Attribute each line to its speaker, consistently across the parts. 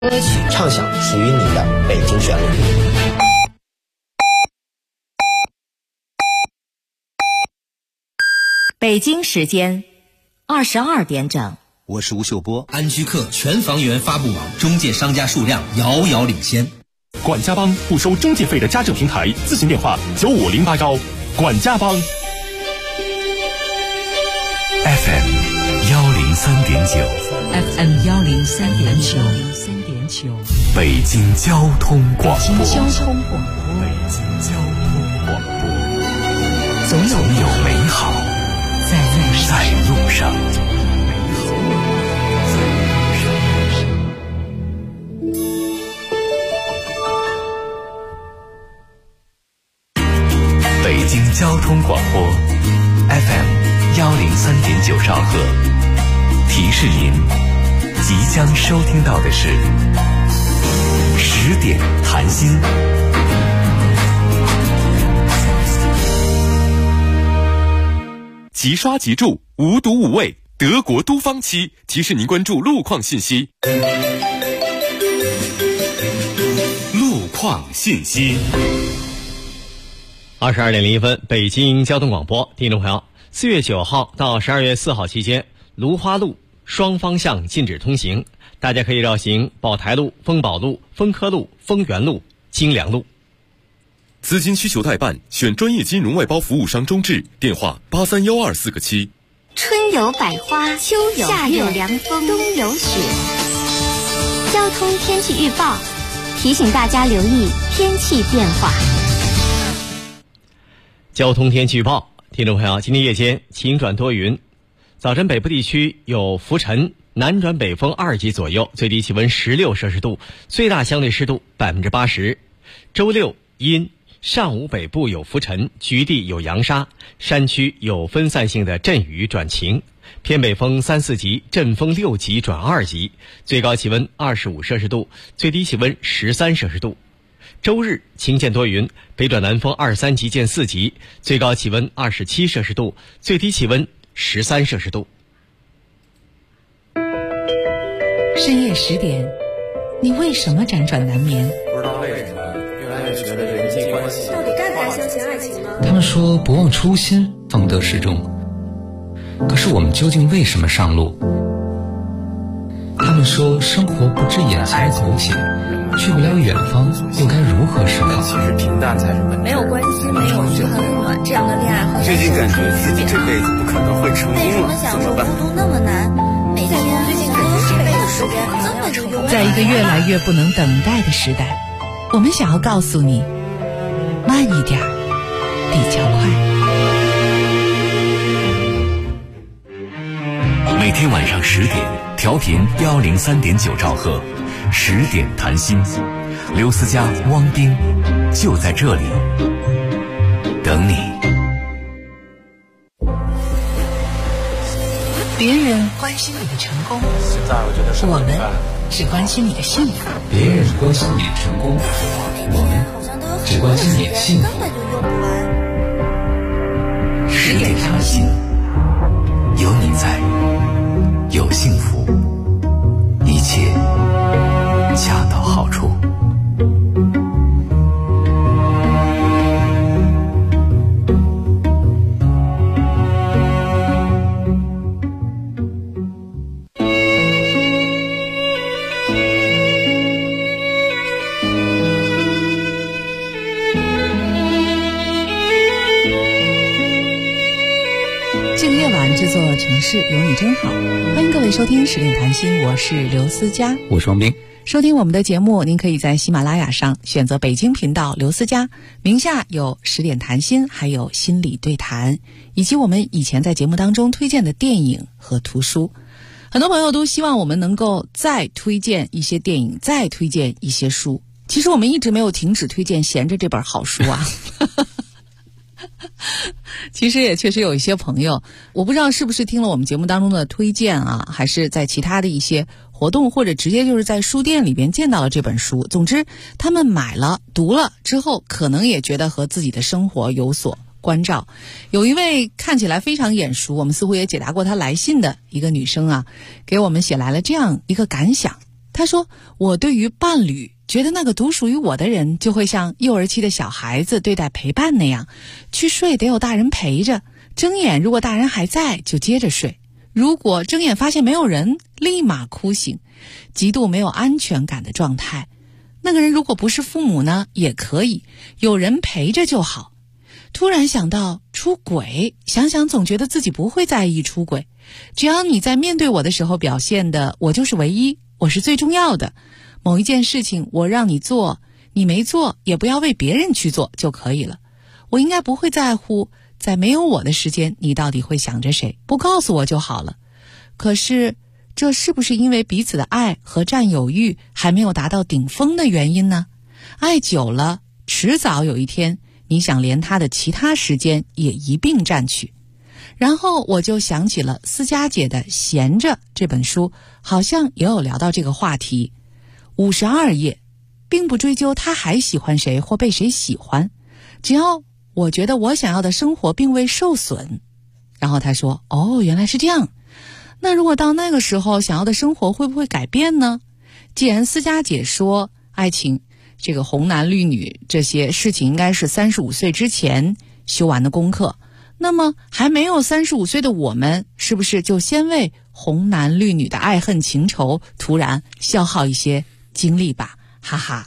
Speaker 1: 歌曲唱响属于你的北京旋律。
Speaker 2: 北京时间22点整。
Speaker 3: 我是吴秀波。
Speaker 4: 安居客全房源发布网中介商家数量遥遥领先。
Speaker 5: 管家帮不收中介费的家政平台，咨询电话95081。管家帮。
Speaker 6: FM 103.9
Speaker 7: FM 103.9
Speaker 6: 北京交通广播。
Speaker 7: 北京交通广播，总有
Speaker 6: 美好在路上。北京交通广播 FM 103.9兆赫，提示您即将收听到的是10点谈心。
Speaker 5: 即刷即住，无毒无味，德国都芳漆提示您关注路况信息。路况信息。
Speaker 8: 22点01分，北京交通广播，听众朋友，4月9号到12月4号期间，芦花路双方向禁止通行，大家可以绕行宝台路、丰宝路、丰科路、丰源路、金良路。
Speaker 5: 资金需求代办，选专业金融外包服务商中智，电话83124个7。
Speaker 9: 春有百花，秋有夏有凉风，冬有雪。交通天气预报提醒大家留意天气变化。
Speaker 8: 交通天气预报，听众朋友，今天夜间晴转多云，早晨北部地区有浮尘，南转北风2级左右，最低气温16摄氏度，最大相对湿度80%。周六阴，上午北部有浮尘，局地有扬沙，山区有分散性的阵雨转晴，偏北风3、4级，阵风6级转2级，最高气温25摄氏度，最低气温13摄氏度。周日晴间多云，北转南风2、3级见4级，最高气温27摄氏度，最低气温13摄氏度。
Speaker 7: 深夜10点，你为什么辗转难眠？
Speaker 10: 不知道为什么越来越觉得人际关系
Speaker 11: 到底该不该相信爱情呢？
Speaker 12: 他们说不忘初心，方得始终。可是我们究竟为什么上路？他们说生活不止眼前苟且，去不了远方，又该如何是好？
Speaker 10: 其实平淡才是本质。
Speaker 11: 没有关系，没有嘘寒问暖，这样的恋爱和
Speaker 10: 最近感觉自己这辈子不可能会成功了，怎么办？
Speaker 11: 孤独那么难，每天最近感觉这辈子时间根本就用。
Speaker 7: 在一个越来越不能等待的时代，我们想要告诉你，慢一点比较快。
Speaker 6: 每天晚上10点，调频103.9兆赫，10点谈心，刘思佳、汪丁就在这里等你。
Speaker 7: 别人关心你的成功，我们只关心你的幸福。
Speaker 12: 别人关心你的成功，我们只关心你的幸福。
Speaker 11: 根本就用不完。
Speaker 6: 10点谈心，有你在，有幸福，一切恰到好处。
Speaker 7: 这个夜晚，这座城市有你真好。欢迎各位收听10点谈心，我是刘思佳，
Speaker 12: 我是王斌。
Speaker 7: 收听我们的节目，您可以在喜马拉雅上选择北京频道刘思佳，名下有10点谈心，还有心理对谈，以及我们以前在节目当中推荐的电影和图书。很多朋友都希望我们能够再推荐一些电影，再推荐一些书。其实我们一直没有停止推荐闲着这本好书啊。其实也确实有一些朋友，我不知道是不是听了我们节目当中的推荐啊，还是在其他的一些活动，或者直接就是在书店里边见到了这本书。总之他们买了读了之后，可能也觉得和自己的生活有所关照。有一位看起来非常眼熟，我们似乎也解答过他来信的一个女生啊，给我们写来了这样一个感想。 他说，我对于伴侣觉得那个独属于我的人，就会像幼儿期的小孩子对待陪伴那样，去睡得有大人陪着，睁眼如果大人还在就接着睡，如果睁眼发现没有人，立马哭醒，极度没有安全感的状态。那个人如果不是父母呢，也可以，有人陪着就好。突然想到出轨，想想总觉得自己不会在意出轨，只要你在面对我的时候表现的我就是唯一，我是最重要的，某一件事情我让你做，你没做也不要为别人去做就可以了。我应该不会在乎在没有我的时间你到底会想着谁，不告诉我就好了。可是这是不是因为彼此的爱和占有欲还没有达到顶峰的原因呢？爱久了，迟早有一天你想连他的其他时间也一并占取。然后我就想起了思佳姐的《闲着》这本书，好像也有聊到这个话题。52页，并不追究他还喜欢谁或被谁喜欢，只要我觉得我想要的生活并未受损。然后他说，哦，原来是这样。那如果到那个时候想要的生活会不会改变呢？既然思佳姐说爱情这个红男绿女这些事情应该是35岁之前修完的功课，那么还没有35岁的我们，是不是就先为红男绿女的爱恨情仇突然消耗一些精力吧？哈哈，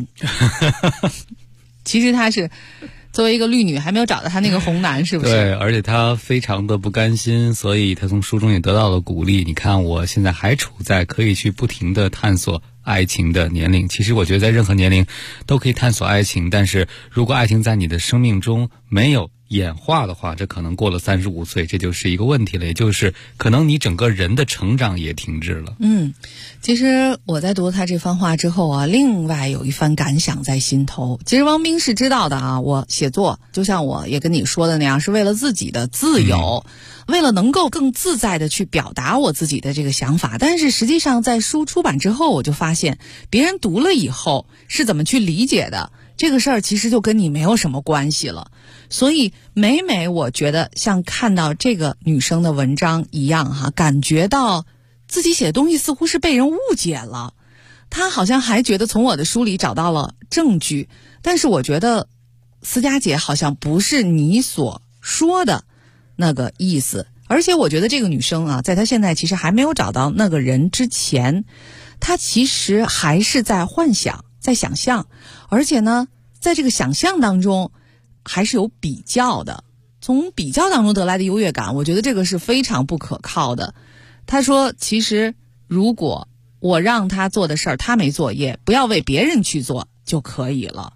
Speaker 7: 其实他是作为一个绿女还没有找到他那个红男，是不是？
Speaker 3: 对，而且他非常的不甘心，所以他从书中也得到了鼓励。你看我现在还处在可以去不停的探索爱情的年龄。其实我觉得在任何年龄都可以探索爱情，但是如果爱情在你的生命中没有演化的话，这可能过了35岁，这就是一个问题了，也就是可能你整个人的成长也停滞了。
Speaker 7: 其实我在读他这番话之后啊，另外有一番感想在心头。其实汪冰是知道的啊，我写作就像我也跟你说的那样，是为了自己的自由，为了能够更自在的去表达我自己的这个想法。但是实际上在书出版之后，我就发现别人读了以后是怎么去理解的，这个事儿其实就跟你没有什么关系了。所以每我觉得像看到这个女生的文章一样哈，感觉到自己写的东西似乎是被人误解了。她好像还觉得从我的书里找到了证据，但是我觉得思佳姐好像不是你所说的那个意思。而且我觉得这个女生啊，在她现在其实还没有找到那个人之前，她其实还是在幻想，在想象，而且呢在这个想象当中还是有比较的，从比较当中得来的优越感，我觉得这个是非常不可靠的。他说其实如果我让他做的事儿他没做，也不要为别人去做就可以了。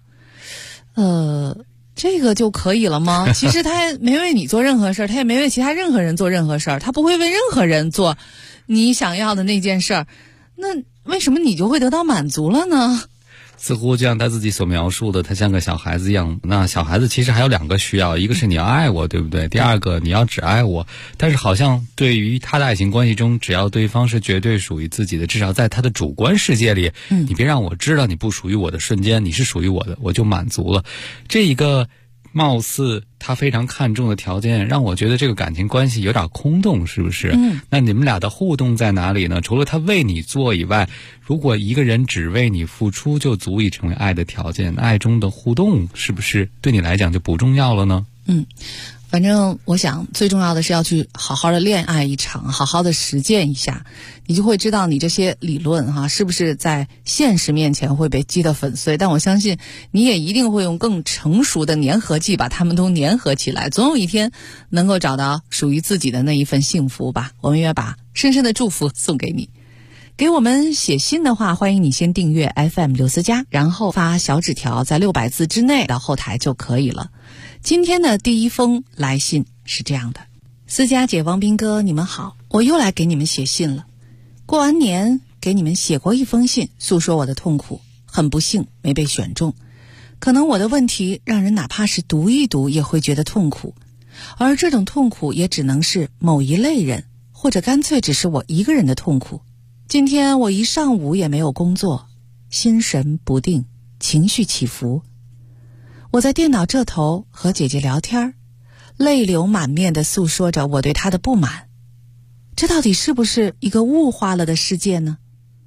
Speaker 7: 这个就可以了吗？其实他没为你做任何事儿，他也没为其他任何人做任何事儿，他不会为任何人做你想要的那件事儿，那为什么你就会得到满足了呢？
Speaker 3: 似乎就像他自己所描述的，他像个小孩子一样。那小孩子其实还有2个需要，一个是你要爱我，对不对？第二个你要只爱我。但是好像对于他的爱情关系中，只要对方是绝对属于自己的，至少在他的主观世界里，你别让我知道你不属于我的瞬间，你是属于我的，我就满足了。这一个貌似他非常看重的条件，让我觉得这个感情关系有点空洞，是不是？那你们俩的互动在哪里呢？除了他为你做以外，如果一个人只为你付出就足以成为爱的条件，爱中的互动是不是对你来讲就不重要了呢？
Speaker 7: 反正我想最重要的是要去好好的恋爱一场，好好的实践一下，你就会知道你这些理论哈，是不是在现实面前会被击得粉碎。但我相信你也一定会用更成熟的粘合剂把它们都粘合起来，总有一天能够找到属于自己的那一份幸福吧。我们也把深深的祝福送给你。给我们写信的话，欢迎你先订阅 FM 刘思佳，然后发小纸条，在600字之内到后台就可以了。今天的第一封来信是这样的：思佳姐、王斌哥，你们好，我又来给你们写信了。过完年给你们写过一封信，诉说我的痛苦，很不幸没被选中。可能我的问题让人哪怕是读一读也会觉得痛苦，而这种痛苦也只能是某一类人，或者干脆只是我一个人的痛苦。今天我一上午也没有工作，心神不定，情绪起伏。我在电脑这头和姐姐聊天，泪流满面地诉说着我对她的不满。这到底是不是一个物化了的世界呢？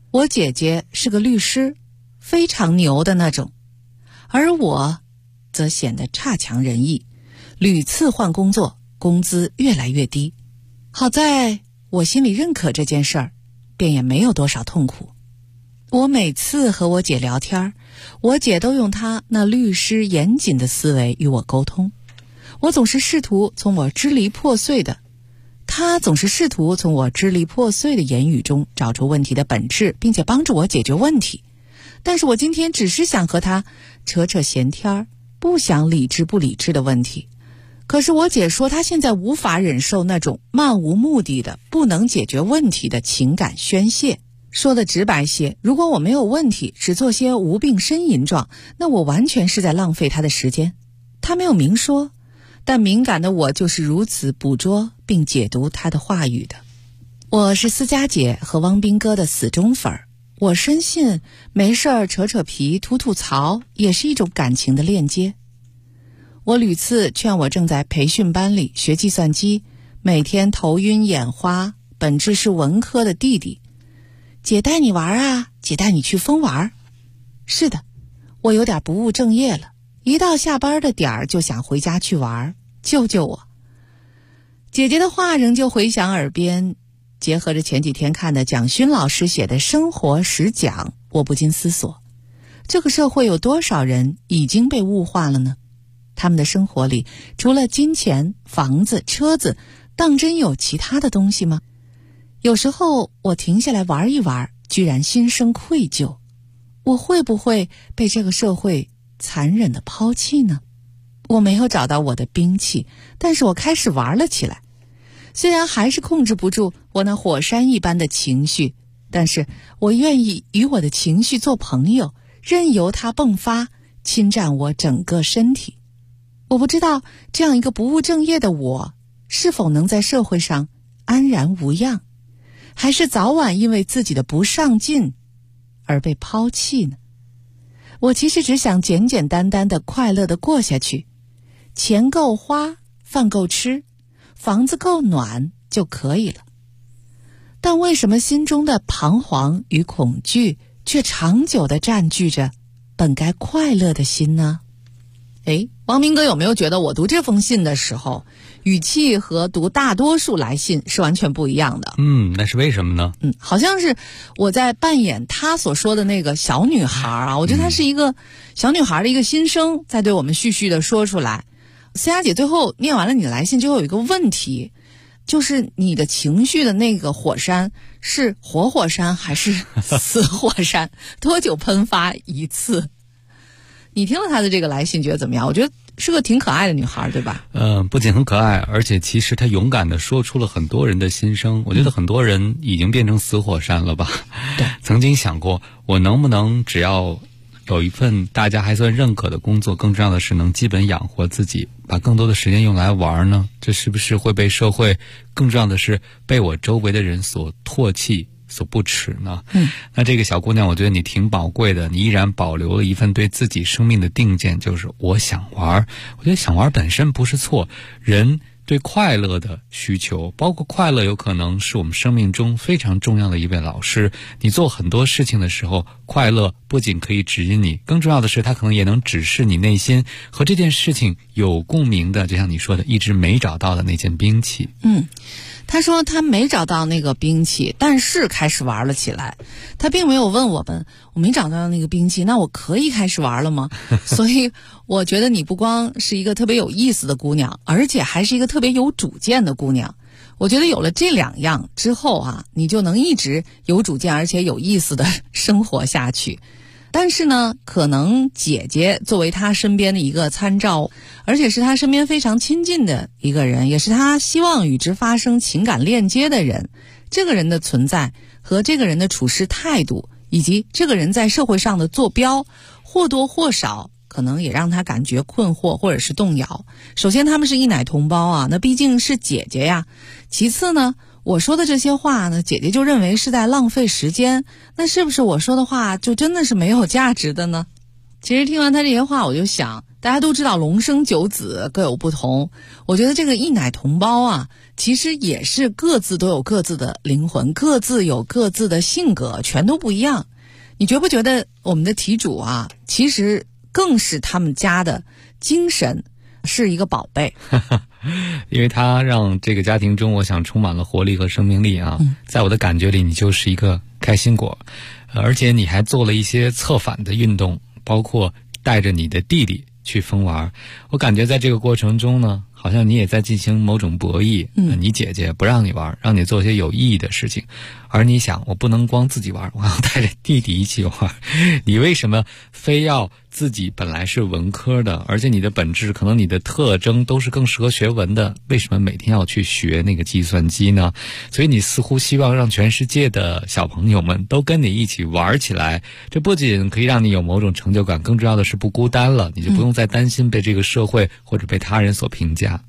Speaker 7: 我姐姐是个律师，非常牛的那种，而我则显得差强人意，屡次换工作，工资越来越低。好在我心里认可这件事儿，便也没有多少痛苦。我每次和我姐聊天，我姐都用她那律师严谨的思维与我沟通，我总是试图从我支离破碎的言语中找出问题的本质，并且帮助我解决问题。但是我今天只是想和她扯扯闲天，不想理智不理智的问题。可是我姐说她现在无法忍受那种漫无目的的不能解决问题的情感宣泄。说的直白些，如果我没有问题，只做些无病呻吟状，那我完全是在浪费她的时间。她没有明说，但敏感的我就是如此捕捉并解读她的话语的。我是思佳姐和汪斌哥的死忠粉儿，我深信没事儿扯扯皮吐吐槽也是一种感情的链接。我屡次劝我正在培训班里学计算机，每天头晕眼花，本质是文科的弟弟，姐带你玩啊，姐带你去疯玩。是的，我有点不务正业了，一到下班的点儿就想回家去玩，救救我。姐姐的话仍旧回响耳边，结合着前几天看的蒋勋老师写的生活实讲，我不禁思索，这个社会有多少人已经被物化了呢？他们的生活里除了金钱、房子、车子，当真有其他的东西吗？有时候我停下来玩一玩，居然心生愧疚，我会不会被这个社会残忍地抛弃呢？我没有找到我的兵器，但是我开始玩了起来。虽然还是控制不住我那火山一般的情绪，但是我愿意与我的情绪做朋友，任由它迸发，侵占我整个身体。我不知道这样一个不务正业的我，是否能在社会上安然无恙，还是早晚因为自己的不上进而被抛弃呢？我其实只想简简单单的快乐的过下去，钱够花，饭够吃，房子够暖就可以了。但为什么心中的彷徨与恐惧却长久地占据着本该快乐的心呢？王明哥有没有觉得我读这封信的时候，语气和读大多数来信是完全不一样的？
Speaker 3: 那是为什么呢？
Speaker 7: 好像是我在扮演他所说的那个小女孩啊，我觉得她是一个小女孩的一个心声，在对我们絮絮的说出来。思佳姐最后念完了你的来信之后，有一个问题，就是你的情绪的那个火山是活火山还是死火山？多久喷发一次？你听了她的这个来信觉得怎么样？我觉得是个挺可爱的女孩，对吧？
Speaker 3: 不仅很可爱，而且其实她勇敢地说出了很多人的心声。我觉得很多人已经变成死火山了吧？
Speaker 7: 对，
Speaker 3: 曾经想过，我能不能只要有一份大家还算认可的工作，更重要的是能基本养活自己，把更多的时间用来玩呢？这是不是会被社会，更重要的是被我周围的人所唾弃，所不耻呢？那这个小姑娘，我觉得你挺宝贵的，你依然保留了一份对自己生命的定见，就是我想玩。我觉得想玩本身不是错，人对快乐的需求，包括快乐有可能是我们生命中非常重要的一位老师。你做很多事情的时候，快乐不仅可以指引你，更重要的是它可能也能指示你内心和这件事情有共鸣的，就像你说的，一直没找到的那件兵器。
Speaker 7: 他说他没找到那个兵器，但是开始玩了起来。他并没有问我们，我没找到那个兵器，那我可以开始玩了吗？所以我觉得你不光是一个特别有意思的姑娘，而且还是一个特别有主见的姑娘。我觉得有了这两样之后啊，你就能一直有主见而且有意思的生活下去。但是呢，可能姐姐作为她身边的一个参照，而且是她身边非常亲近的一个人，也是她希望与之发生情感链接的人，这个人的存在和这个人的处事态度，以及这个人在社会上的坐标，或多或少可能也让她感觉困惑或者是动摇。首先他们是一奶同胞啊，那毕竟是姐姐呀。其次呢，我说的这些话呢，姐姐就认为是在浪费时间，那是不是我说的话就真的是没有价值的呢？其实听完她这些话，我就想， 大家都知道龙生九子各有不同，我觉得这个一奶同胞啊，其实也是各自都有各自的灵魂，各自有各自的性格，全都不一样。你觉不觉得我们的题主啊，其实更是他们家的精神，是一个宝贝。
Speaker 3: 因为他让这个家庭中，我想充满了活力和生命力啊。在我的感觉里，你就是一个开心果，而且你还做了一些策反的运动，包括带着你的弟弟去疯玩。我感觉在这个过程中呢，好像你也在进行某种博弈。你姐姐不让你玩，让你做些有意义的事情，而你想，我不能光自己玩，我要带着弟弟一起玩。你为什么非要自己本来是文科的，而且你的本质可能你的特征都是更适合学文的，为什么每天要去学那个计算机呢？所以你似乎希望让全世界的小朋友们都跟你一起玩起来，这不仅可以让你有某种成就感，更重要的是不孤单了，你就不用再担心被这个社会或者被他人所评价。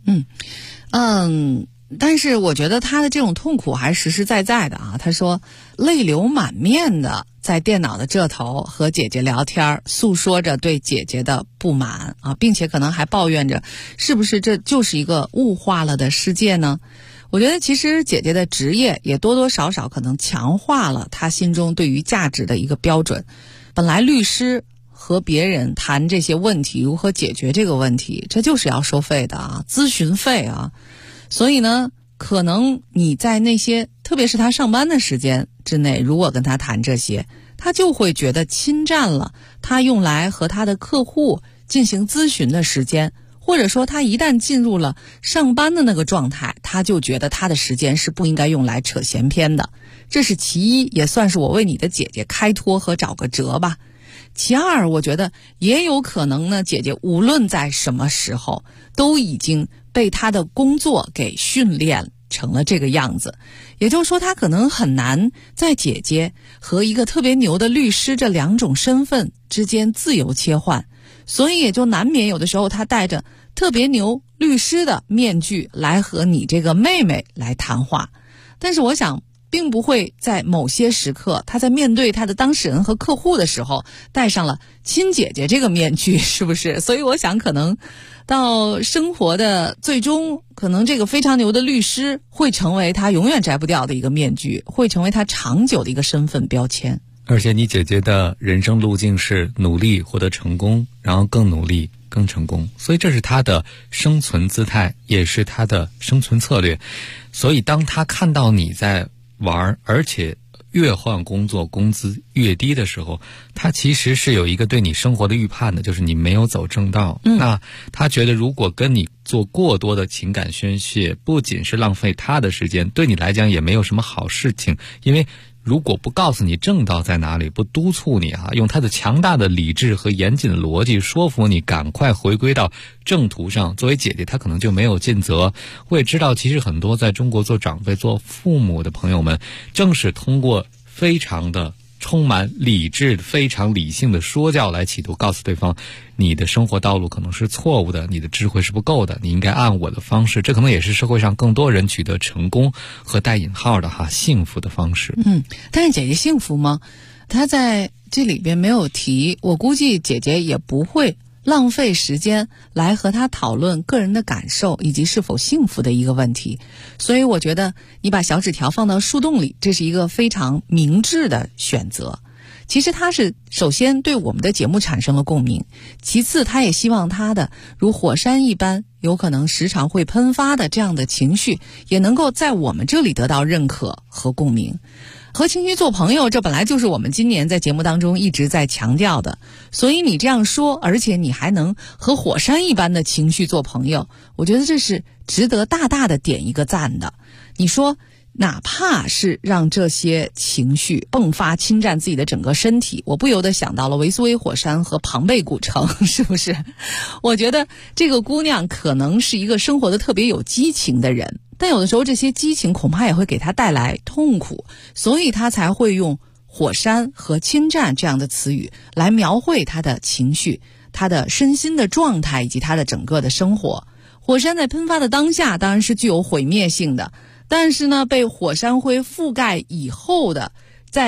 Speaker 7: 但是我觉得他的这种痛苦还实实在在的啊。他说泪流满面的在电脑的这头和姐姐聊天，诉说着对姐姐的不满啊，并且可能还抱怨着是不是这就是一个物化了的世界呢？我觉得其实姐姐的职业也多多少少可能强化了她心中对于价值的一个标准。本来律师和别人谈这些问题，如何解决这个问题，这就是要收费的啊，咨询费啊。所以呢，可能你在那些特别是他上班的时间之内，如果跟他谈这些，他就会觉得侵占了他用来和他的客户进行咨询的时间，或者说他一旦进入了上班的那个状态，他就觉得他的时间是不应该用来扯闲篇的。这是其一，也算是我为你的姐姐开脱和找个辙吧。其二，我觉得也有可能呢，姐姐无论在什么时候都已经被她的工作给训练成了这个样子，也就是说她可能很难在姐姐和一个特别牛的律师这两种身份之间自由切换，所以也就难免有的时候她戴着特别牛律师的面具来和你这个妹妹来谈话。但是我想并不会在某些时刻，他在面对他的当事人和客户的时候戴上了亲姐姐这个面具，是不是？所以我想可能到生活的最终，可能这个非常牛的律师会成为他永远摘不掉的一个面具，会成为他长久的一个身份标签。
Speaker 3: 而且你姐姐的人生路径是努力获得成功，然后更努力更成功，所以这是她的生存姿态，也是她的生存策略。所以当她看到你在玩，而且越换工作工资越低的时候，他其实是有一个对你生活的预判的，就是你没有走正道。那他觉得如果跟你做过多的情感宣泄，不仅是浪费他的时间，对你来讲也没有什么好事情。因为如果不告诉你正道在哪里，不督促你啊，用他的强大的理智和严谨的逻辑说服你赶快回归到正途上，作为姐姐她可能就没有尽责。我也知道其实很多在中国做长辈做父母的朋友们，正是通过非常的充满理智非常理性的说教来企图告诉对方，你的生活道路可能是错误的，你的智慧是不够的，你应该按我的方式。这可能也是社会上更多人取得成功和带引号的幸福的方式。
Speaker 7: 但是姐姐幸福吗？她在这里边没有提，我估计姐姐也不会浪费时间来和他讨论个人的感受以及是否幸福的一个问题。所以我觉得你把小纸条放到树洞里，这是一个非常明智的选择。其实他是首先对我们的节目产生了共鸣，其次他也希望他的如火山一般有可能时常会喷发的这样的情绪也能够在我们这里得到认可和共鸣。和情绪做朋友，这本来就是我们今年在节目当中一直在强调的，所以你这样说，而且你还能和火山一般的情绪做朋友，我觉得这是值得大大的点一个赞的。你说哪怕是让这些情绪迸发侵占自己的整个身体，我不由得想到了维苏威火山和庞贝古城，是不是？我觉得这个姑娘可能是一个生活的特别有激情的人，但有的时候这些激情恐怕也会给她带来痛苦，所以她才会用火山和侵占这样的词语来描绘她的情绪，她的身心的状态以及她的整个的生活。火山在喷发的当下当然是具有毁灭性的，但是呢，被火山灰覆盖以后的，在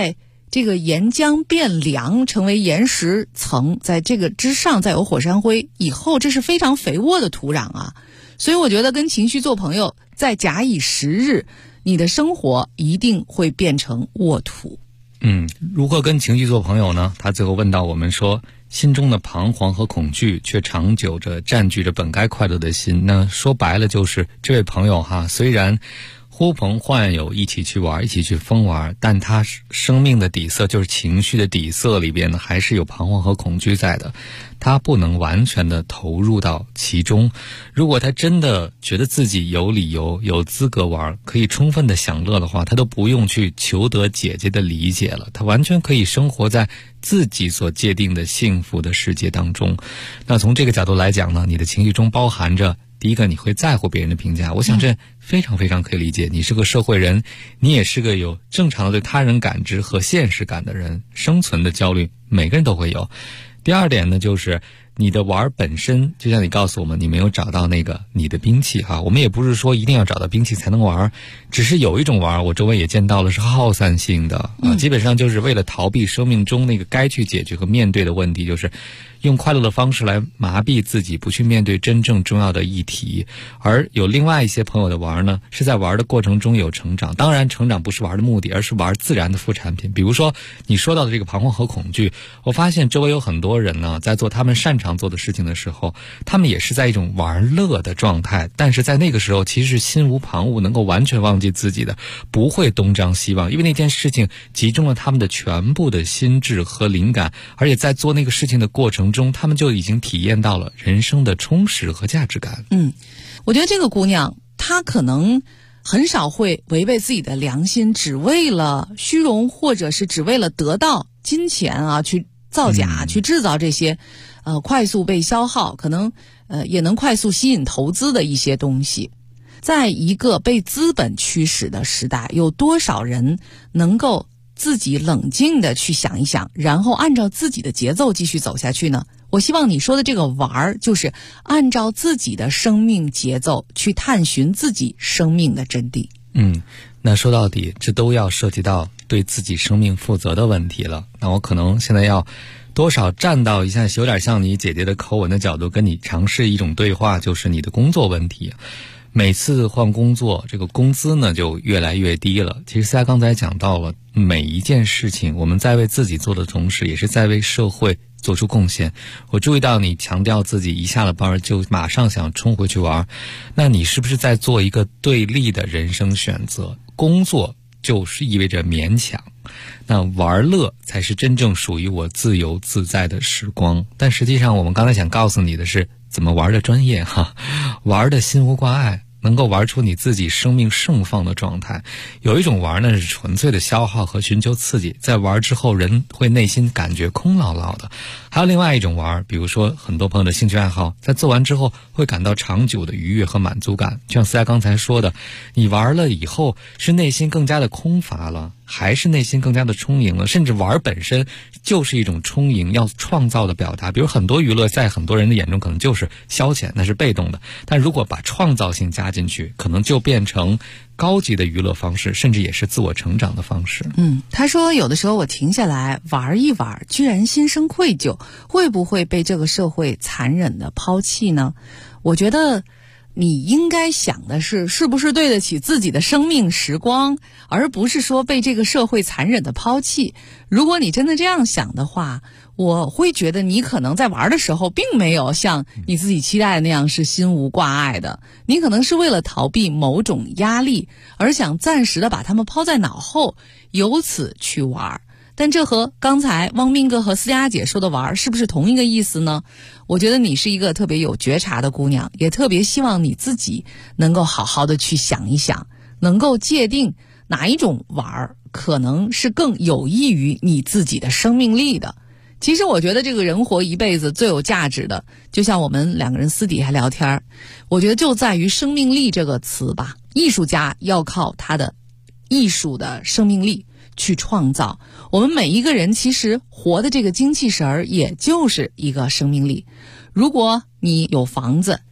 Speaker 7: 这个岩浆变凉，成为岩石层，在这个之上再有火山灰，以后这是非常肥沃的土壤啊。所以我觉得跟情绪做朋友，再假以时日，你的生活一定会变成沃土。
Speaker 3: 如何跟情绪做朋友呢？他最后问到我们说，心中的彷徨和恐惧却长久着占据着本该快乐的心。那说白了就是这位朋友哈，虽然呼朋唤友一起去玩，一起去疯玩，但他生命的底色，就是情绪的底色里边呢，还是有彷徨和恐惧在的。他不能完全的投入到其中。如果他真的觉得自己有理由、有资格玩，可以充分的享乐的话，他都不用去求得姐姐的理解了，他完全可以生活在自己所界定的幸福的世界当中。那从这个角度来讲呢，你的情绪中包含着第一个，你会在乎别人的评价，我想这非常非常可以理解。你是个社会人，你也是个有正常的对他人感知和现实感的人，生存的焦虑每个人都会有。第二点呢，就是你的玩本身，就像你告诉我们，你没有找到那个你的兵器哈。我们也不是说一定要找到兵器才能玩，只是有一种玩，我周围也见到了是耗散性的基本上就是为了逃避生命中那个该去解决和面对的问题，就是用快乐的方式来麻痹自己，不去面对真正重要的议题。而有另外一些朋友的玩呢，是在玩的过程中有成长，当然成长不是玩的目的，而是玩自然的副产品。比如说你说到的这个彷徨和恐惧，我发现周围有很多人呢，在做他们擅长做的事情的时候，他们也是在一种玩乐的状态，但是在那个时候其实心无旁骛，能够完全忘记自己的，不会东张西望，因为那件事情集中了他们的全部的心智和灵感，而且在做那个事情的过程中，他们就已经体验到了人生的充实和价值感。
Speaker 7: 我觉得这个姑娘她可能很少会违背自己的良心，只为了虚荣，或者是只为了得到金钱啊，去造假，去制造这些快速被消耗，可能也能快速吸引投资的一些东西。在一个被资本驱使的时代，有多少人能够自己冷静的去想一想，然后按照自己的节奏继续走下去呢？我希望你说的这个玩，就是按照自己的生命节奏去探寻自己生命的真谛。
Speaker 3: 那说到底，这都要涉及到对自己生命负责的问题了。那我可能现在要多少站到一下有点像你姐姐的口吻的角度，跟你尝试一种对话，就是你的工作问题。每次换工作，这个工资呢就越来越低了。其实大家刚才讲到了，每一件事情我们在为自己做的同时，也是在为社会做出贡献。我注意到你强调自己一下了班就马上想冲回去玩，那你是不是在做一个对立的人生选择？工作就是意味着勉强，那玩乐才是真正属于我自由自在的时光。但实际上我们刚才想告诉你的是怎么玩的专业哈，玩的心无挂碍，能够玩出你自己生命盛放的状态。有一种玩呢是纯粹的消耗和寻求刺激，在玩之后人会内心感觉空落落的。还有另外一种玩，比如说很多朋友的兴趣爱好，在做完之后会感到长久的愉悦和满足感。就像思佳刚才说的，你玩了以后是内心更加的空乏了，还是内心更加的充盈了，甚至玩本身就是一种充盈要创造的表达。比如很多娱乐在很多人的眼中可能就是消遣，那是被动的，但如果把创造性加进去，可能就变成高级的娱乐方式，甚至也是自我成长的方式。
Speaker 7: 他说有的时候我停下来玩一玩，居然心生愧疚，会不会被这个社会残忍的抛弃呢？我觉得你应该想的是，是不是对得起自己的生命时光，而不是说被这个社会残忍的抛弃。如果你真的这样想的话，我会觉得你可能在玩的时候并没有像你自己期待的那样是心无挂碍的，你可能是为了逃避某种压力而想暂时的把它们抛在脑后，由此去玩。但这和刚才汪斌哥和思佳姐说的玩是不是同一个意思呢？我觉得你是一个特别有觉察的姑娘，也特别希望你自己能够好好的去想一想，能够界定哪一种玩可能是更有益于你自己的生命力的。其实我觉得这个人活一辈子最有价值的，就像我们两个人私底下聊天，我觉得就在于生命力这个词吧。艺术家要靠他的艺术的生命力去创造，我们每一个人其实活的这个精气神儿也就是一个生命力。如果你有房子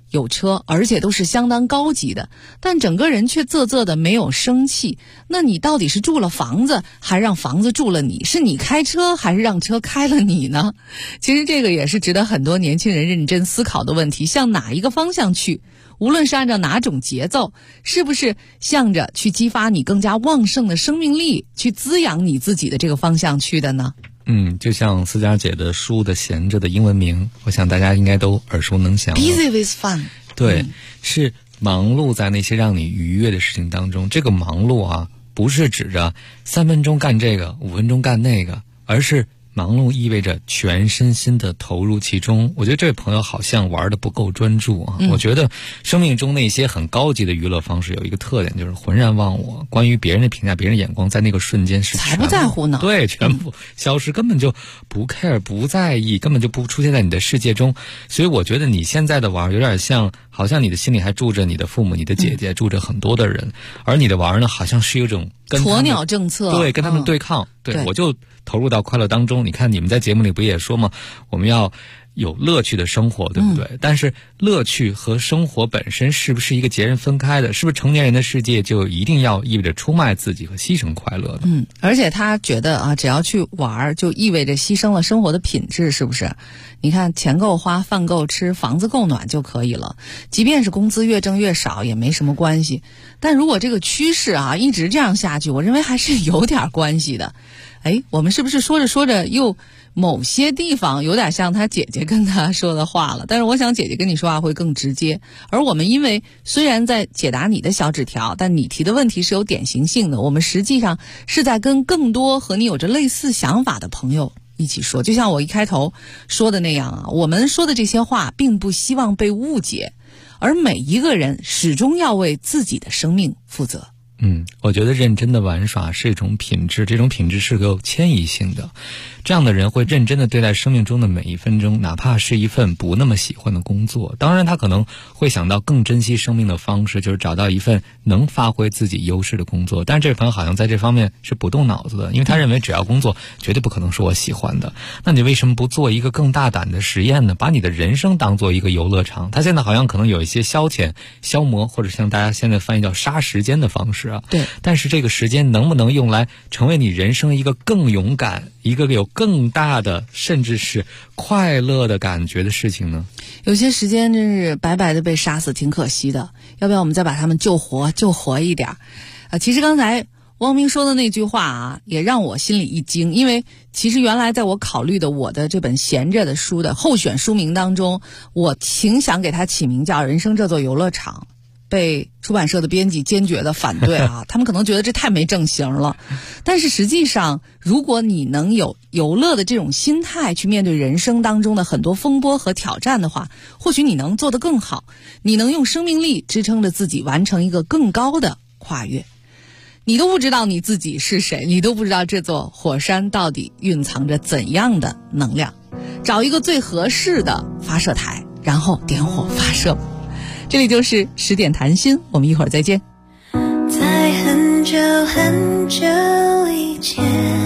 Speaker 7: 有车，而且都是相当高级的，但整个人却仄仄的没有生气。那你到底是住了房子，还是让房子住了你？是你开车，还是让车开了你呢？其实这个也是值得很多年轻人认真思考的问题，向哪一个方向去？无论是按照哪种节奏，是不是向着去激发你更加旺盛的生命力，去滋养你自己的这个方向去的呢？
Speaker 3: 就像思佳姐的书的闲着的英文名，我想大家应该都耳熟能详。
Speaker 7: Busy with fun。
Speaker 3: 对，是忙碌在那些让你愉悦的事情当中。这个忙碌啊，不是指着3分钟干这个5分钟干那个，而是忙碌意味着全身心的投入其中。我觉得这位朋友好像玩的不够专注啊。我觉得生命中那些很高级的娱乐方式有一个特点，就是浑然忘我，关于别人的评价、别人眼光，在那个瞬间是
Speaker 7: 才不在乎呢。
Speaker 3: 对，全部消失，根本就不 care 不在意，根本就不出现在你的世界中。所以我觉得你现在的玩有点像，好像你的心里还住着你的父母、你的姐姐，住着很多的人，而你的玩呢，好像是有种跟
Speaker 7: 鸵鸟政策，
Speaker 3: 对，跟他们对抗。对，我就投入到快乐当中。你看你们在节目里不也说吗？我们要有乐趣的生活，对不对？但是乐趣和生活本身是不是一个截然分开的？是不是成年人的世界就一定要意味着出卖自己和牺牲快乐的？
Speaker 7: 而且他觉得啊，只要去玩就意味着牺牲了生活的品质，是不是？你看，钱够花，饭够吃，房子够暖就可以了，即便是工资越挣越少也没什么关系。但如果这个趋势啊一直这样下去，我认为还是有点关系的。我们是不是说着说着又某些地方有点像他姐姐跟他说的话了？但是我想姐姐跟你说话会更直接，而我们因为虽然在解答你的小纸条，但你提的问题是有典型性的，我们实际上是在跟更多和你有着类似想法的朋友一起说。就像我一开头说的那样啊，我们说的这些话并不希望被误解，而每一个人始终要为自己的生命负责。
Speaker 3: 我觉得认真的玩耍是一种品质，这种品质是有迁移性的。这样的人会认真的对待生命中的每一分钟，哪怕是一份不那么喜欢的工作。当然他可能会想到更珍惜生命的方式，就是找到一份能发挥自己优势的工作。但是这位朋友好像在这方面是不动脑子的，因为他认为只要工作绝对不可能是我喜欢的。那你为什么不做一个更大胆的实验呢？把你的人生当做一个游乐场。他现在好像可能有一些消遣、消磨，或者像大家现在翻译叫杀时间的方式啊。
Speaker 7: 对，
Speaker 3: 但是这个时间能不能用来成为你人生一个更勇敢、一个有更大的甚至是快乐的感觉的事情呢？
Speaker 7: 有些时间真是白白的被杀死，挺可惜的。要不要我们再把他们救活一点？其实刚才汪明说的那句话啊，也让我心里一惊，因为其实原来在我考虑的我的这本闲着的书的候选书名当中，我挺想给它起名叫《人生这座游乐场》，被出版社的编辑坚决的反对啊，他们可能觉得这太没正形了。但是实际上，如果你能有游乐的这种心态去面对人生当中的很多风波和挑战的话，或许你能做得更好，你能用生命力支撑着自己完成一个更高的跨越。你都不知道你自己是谁，你都不知道这座火山到底蕴藏着怎样的能量。找一个最合适的发射台，然后点火发射。这里就是10点谈心，我们一会儿再见。
Speaker 11: 在很久很久以前，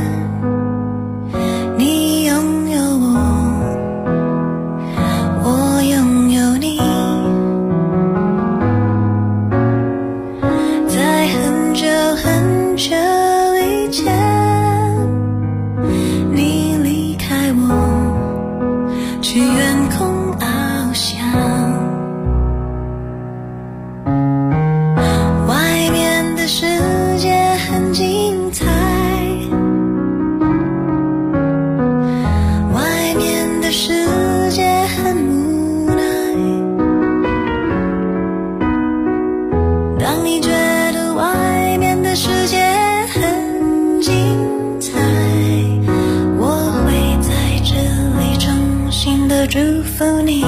Speaker 11: 你拥有我，我拥有你。在很久很久以前，你离开我，去远空翱翔。世界很精彩，外面的世界很无奈。当你觉得外面的世界很精彩，我会在这里衷心的祝福你。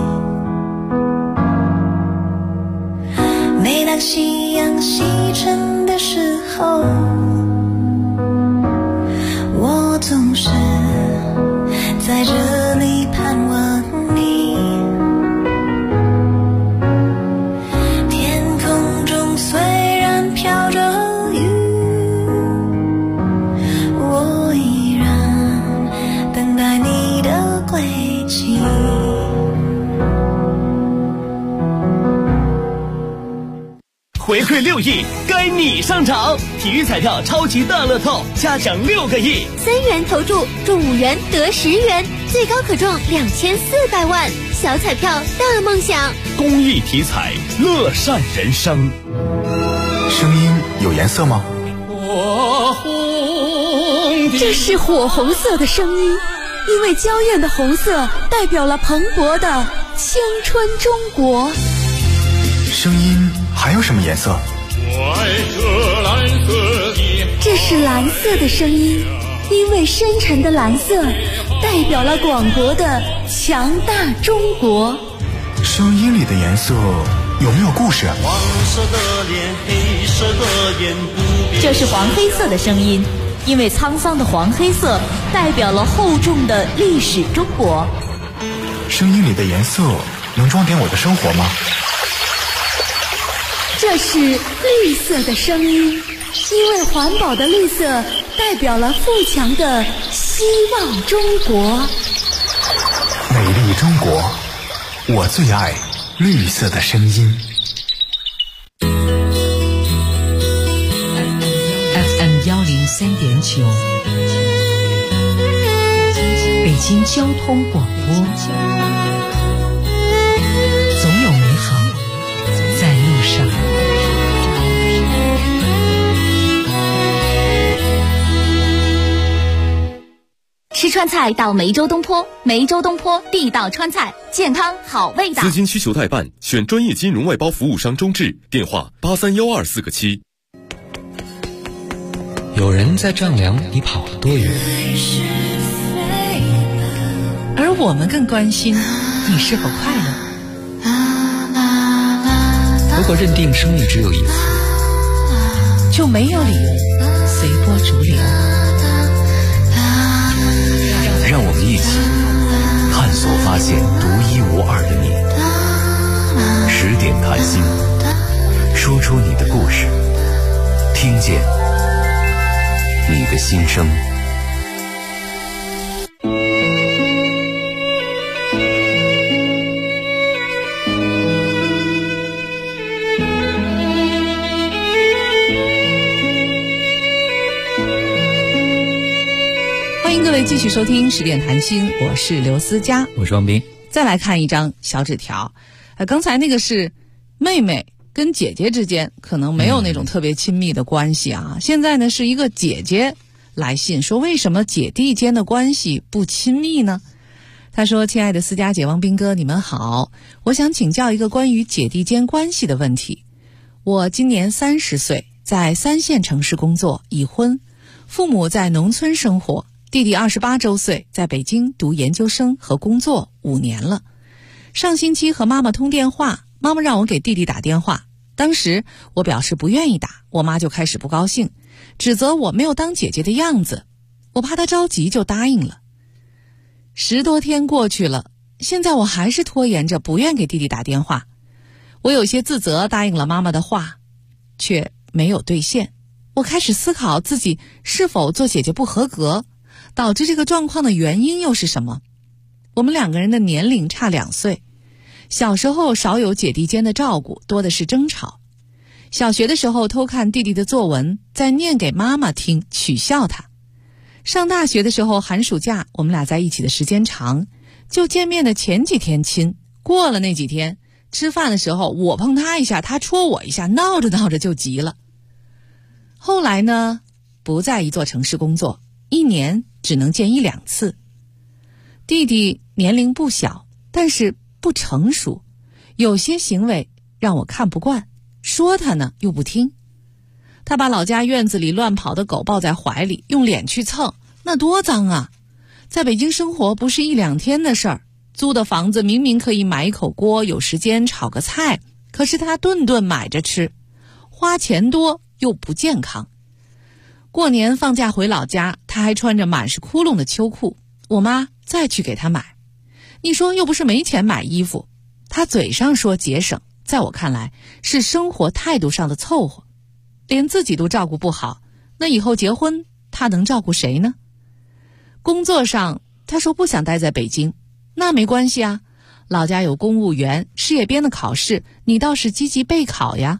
Speaker 11: 每当夕阳西沉的时候，我总是在这里盼望你。天空中虽然飘着雨，我依然等待你的归期。
Speaker 13: 馈6亿，该你上场！体育彩票超级大乐透，加奖6个亿
Speaker 9: ，3元投注中5元得10元，最高可中2400万。小彩票大梦想，
Speaker 13: 公益体彩，乐善人生。
Speaker 14: 声音有颜色吗？
Speaker 15: 这是火红色的声音，因为娇艳的红色代表了蓬勃的青春中国。
Speaker 14: 声音还有什么颜色？
Speaker 15: 这是蓝色的声音，因为深沉的蓝色代表了广博的强大中国。
Speaker 14: 声音里的颜色有没有故事？
Speaker 16: 黄色的脸，黑色的眼，不变。
Speaker 2: 这是黄黑色的声音，因为沧桑的黄黑色代表了厚重的历史中国。
Speaker 14: 声音里的颜色能装点我的生活吗？
Speaker 15: 这是绿色的声音，因为环保的绿色代表了富强的希望中国。
Speaker 14: 美丽中国，我最爱绿色的声音。
Speaker 2: FM 103.9，北京交通广播，总有美好在路上。
Speaker 9: 吃川菜到梅州东坡，梅州东坡地道川菜，健康好味道。
Speaker 5: 资金需求代办，选专业金融外包服务商中智，电话831247个7。
Speaker 12: 有人在丈量你跑了多远，
Speaker 7: 而我们更关心你是否快乐。
Speaker 12: 如果认定生命只有一次，
Speaker 7: 就没有理由随波逐流。
Speaker 6: 让我们一起探索发现独一无二的你。10点谈心，说出你的故事，听见你的心声。
Speaker 7: 欢迎各位继续收听10点谈心，我是刘思佳，
Speaker 3: 我是王斌。
Speaker 7: 再来看一张小纸条，刚才那个是妹妹跟姐姐之间可能没有那种特别亲密的关系啊。现在呢是一个姐姐来信说，为什么姐弟间的关系不亲密呢？她说：亲爱的思佳姐、王斌哥，你们好，我想请教一个关于姐弟间关系的问题。我今年30岁，在3线城市工作，已婚，父母在农村生活，弟弟28周岁，在北京读研究生和工作5年了。上星期和妈妈通电话，妈妈让我给弟弟打电话，当时我表示不愿意打，我妈就开始不高兴，指责我没有当姐姐的样子，我怕她着急就答应了。10多天过去了，现在我还是拖延着不愿给弟弟打电话。我有些自责，答应了妈妈的话，却没有兑现。我开始思考自己是否做姐姐不合格，导致这个状况的原因又是什么？我们2个人的年龄差2岁，小时候少有姐弟间的照顾，多的是争吵。小学的时候偷看弟弟的作文，再念给妈妈听，取笑他。上大学的时候，寒暑假我们俩在一起的时间长，就见面的前几天亲，过了那几天，吃饭的时候我碰他一下，他戳我一下，闹着闹着就急了。后来呢，不在一座城市工作，1年只能见1-2次。弟弟年龄不小，但是不成熟，有些行为让我看不惯，说他呢又不听。他把老家院子里乱跑的狗抱在怀里，用脸去蹭，那多脏啊！在北京生活不是1-2天的事儿，租的房子明明可以买一口锅，有时间炒个菜，可是他顿顿买着吃，花钱多又不健康。过年放假回老家，他还穿着满是窟窿的秋裤，我妈再去给他买。你说又不是没钱买衣服，他嘴上说节省，在我看来是生活态度上的凑合。连自己都照顾不好，那以后结婚他能照顾谁呢？工作上他说不想待在北京，那没关系啊，老家有公务员、事业编的考试，你倒是积极备考呀。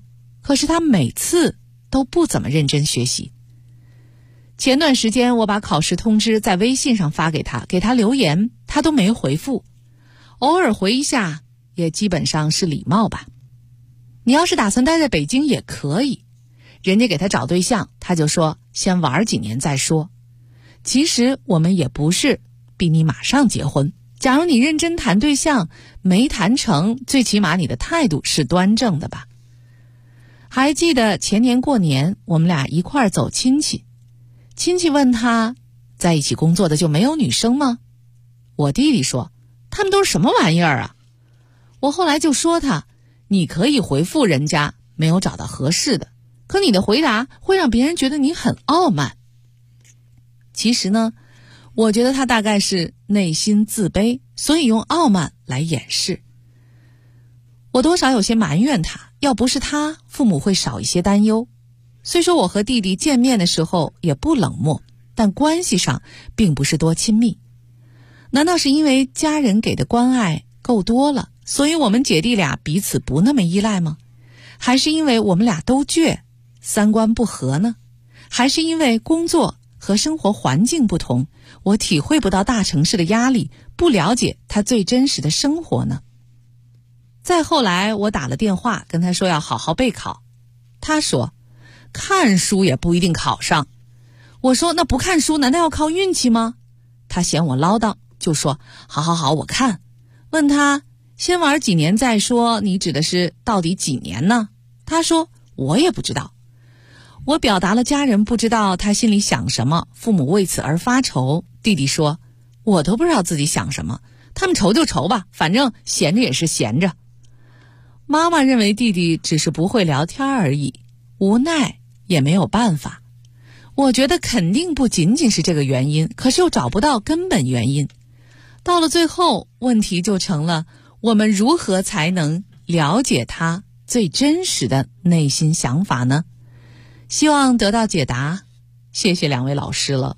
Speaker 7: 可是他每次都不怎么认真学习。前段时间我把考试通知在微信上发给他，给他留言，他都没回复，偶尔回一下也基本上是礼貌吧。你要是打算待在北京也可以，人家给他找对象，他就说先玩几年再说。其实我们也不是逼你马上结婚，假如你认真谈对象没谈成，最起码你的态度是端正的吧。还记得前年过年我们俩一块儿走亲戚，亲戚问他，在一起工作的就没有女生吗？我弟弟说，他们都是什么玩意儿啊？我后来就说他，你可以回复人家没有找到合适的，可你的回答会让别人觉得你很傲慢。其实呢，我觉得他大概是内心自卑，所以用傲慢来掩饰。我多少有些埋怨他，要不是他，父母会少一些担忧。虽说我和弟弟见面的时候也不冷漠，但关系上并不是多亲密。难道是因为家人给的关爱够多了，所以我们姐弟俩彼此不那么依赖吗？还是因为我们俩都倔，三观不合呢？还是因为工作和生活环境不同，我体会不到大城市的压力，不了解他最真实的生活呢？再后来我打了电话跟他说要好好备考，他说看书也不一定考上。我说那不看书难道要靠运气吗？他嫌我唠叨，就说好我看。问他先玩几年再说，你指的是到底几年呢？他说我也不知道。我表达了家人不知道他心里想什么，父母为此而发愁。弟弟说我都不知道自己想什么，他们愁就愁吧，反正闲着也是闲着。妈妈认为弟弟只是不会聊天而已，无奈也没有办法。我觉得肯定不仅仅是这个原因，可是又找不到根本原因。到了最后，问题就成了我们如何才能了解他最真实的内心想法呢？希望得到解答，谢谢两位老师了。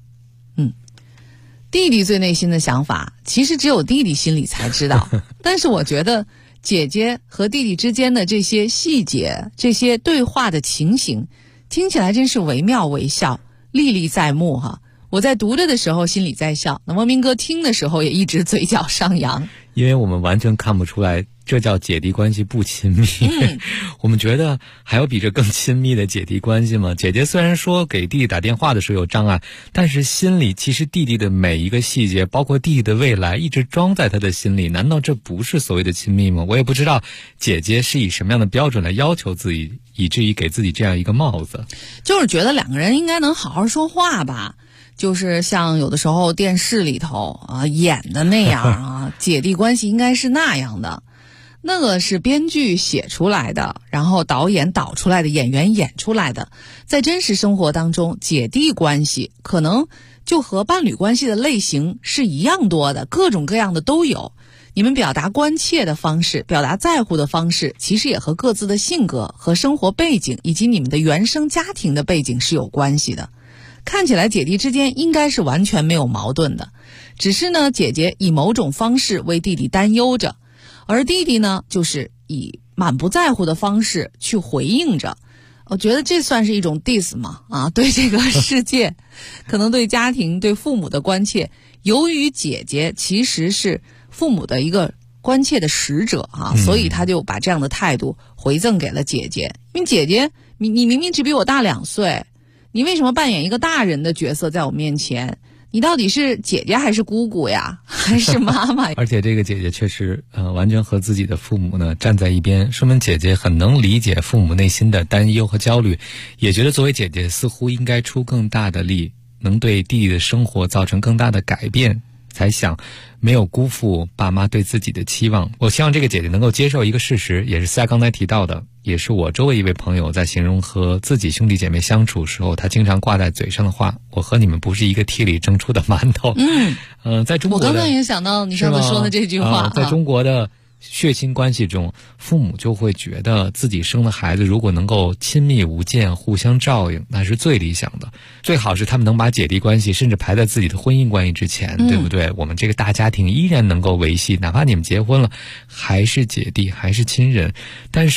Speaker 7: 弟弟最内心的想法，其实只有弟弟心里才知道。但是我觉得姐姐和弟弟之间的这些细节，这些对话的情形，听起来真是惟妙惟肖，历历在目哈。我在读着的时候心里在笑，那汪明哥听的时候也一直嘴角上扬。
Speaker 3: 因为我们完全看不出来这叫姐弟关系不亲密。我们觉得还有比这更亲密的姐弟关系吗？姐姐虽然说给弟弟打电话的时候有障碍，但是心里其实弟弟的每一个细节，包括弟弟的未来，一直装在他的心里。难道这不是所谓的亲密吗？我也不知道姐姐是以什么样的标准来要求自己，以至于给自己这样一个帽子。
Speaker 7: 就是觉得两个人应该能好好说话吧，就是像有的时候电视里头演的那样啊，姐弟关系应该是那样的。那个是编剧写出来的，然后导演导出来的，演员演出来的。在真实生活当中，姐弟关系可能就和伴侣关系的类型是一样多的，各种各样的都有。你们表达关切的方式，表达在乎的方式，其实也和各自的性格和生活背景以及你们的原生家庭的背景是有关系的。看起来姐弟之间应该是完全没有矛盾的，只是呢，姐姐以某种方式为弟弟担忧着，而弟弟呢，就是以满不在乎的方式去回应着。我觉得这算是一种 diss 嘛？对这个世界，可能对家庭、对父母的关切。由于姐姐其实是父母的一个关切的使者所以他就把这样的态度回赠给了姐姐。因为姐姐，你明明只比我大2岁，你为什么扮演一个大人的角色在我面前？你到底是姐姐还是姑姑呀，还是妈妈？
Speaker 3: 而且这个姐姐确实完全和自己的父母呢站在一边，说明姐姐很能理解父母内心的担忧和焦虑，也觉得作为姐姐似乎应该出更大的力，能对弟弟的生活造成更大的改变，才想没有辜负爸妈对自己的期望。我希望这个姐姐能够接受一个事实，也是思佳刚才提到的，也是我周围一位朋友在形容和自己兄弟姐妹相处时候他经常挂在嘴上的话：我和你们不是一个屉里蒸出的馒头。在中国的，
Speaker 7: 我刚刚也想到你上次说的这句话。
Speaker 3: 在中国的血亲关系中，父母就会觉得自己生的孩子如果能够亲密无间，互相照应，那是最理想的。最好是他们能把姐弟关系甚至排在自己的婚姻关系之前，对不对？我们这个大家庭依然能够维系，哪怕你们结婚了还是姐弟还是亲人。但是